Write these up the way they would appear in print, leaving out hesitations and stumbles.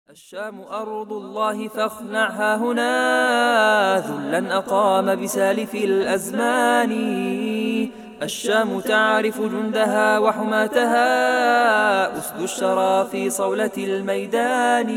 الشام أرض الله فاخنعها هنا، ذلا أقام بسالف الأزمان. الشام تعرف جندها وحماتها، أسد الشرى في صولة الميدان.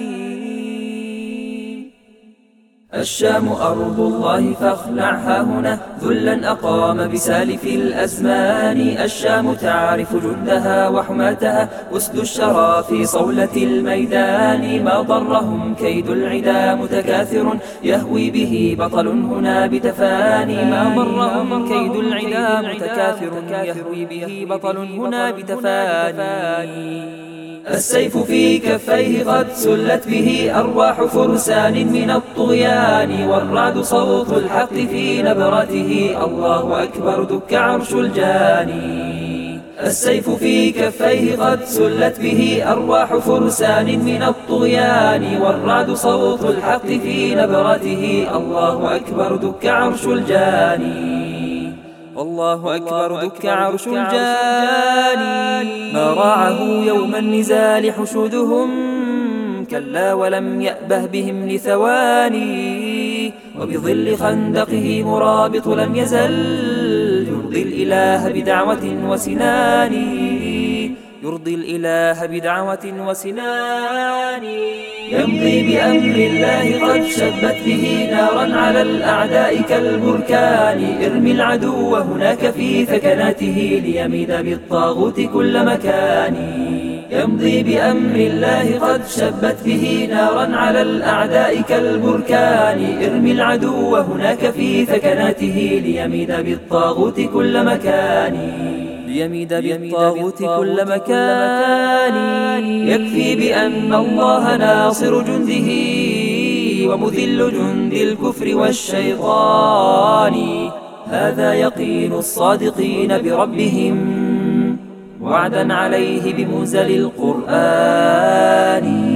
الشام أرض الله فاخنعها هنا، ذلا أقام بسالف الأزمان. الشام تعرف جندها وحماتها، أسد الشرى في صولة الميدان. ما ضرهم كيد العدا متكاثر، يهوي به بطل هنا بتفاني. ما ضرهم كيد العدا متكاثر، يهوي به بطل هنا بتفاني. السيف في كفيه قد سلت به أرواح فرسان من الطغيان، والرعد صوت الحق في نبرته، الله أكبر دك عرش الجاني. السيف في كفيه قد سلت به أرواح فرسان من الطغيان، والرعد صوت الحق في نبرته، الله أكبر دك عرش الجاني. الله أكبر دك عرش الجاني. ما راعه يوم النزال حشودهم، كلا ولم يأبه بهم لثواني. وبظل خندقه مرابط لم يزل، يرضي الإله بدعوة وسنان. يرضي الإله بدعوة وسنان. يمضي بأمر الله قد شبت به نارا على الأعداء كالبركان. ارمي العدو هناك في ثكناته، ليميد بالطاغوت كل مكان. يمضي بأمر الله قد شبت به نارا على الأعداء كالبركان. ارمي العدو هناك في ثكناته، ليميد بالطاغوت كل مكان. ليميد بالطاغوت كل مكان. يكفي بأن الله ناصر جنده، ومذل جند الكفر والشيطان. هذا يقين الصادقين بربهم، وعدا عليه بمنزل القرآن.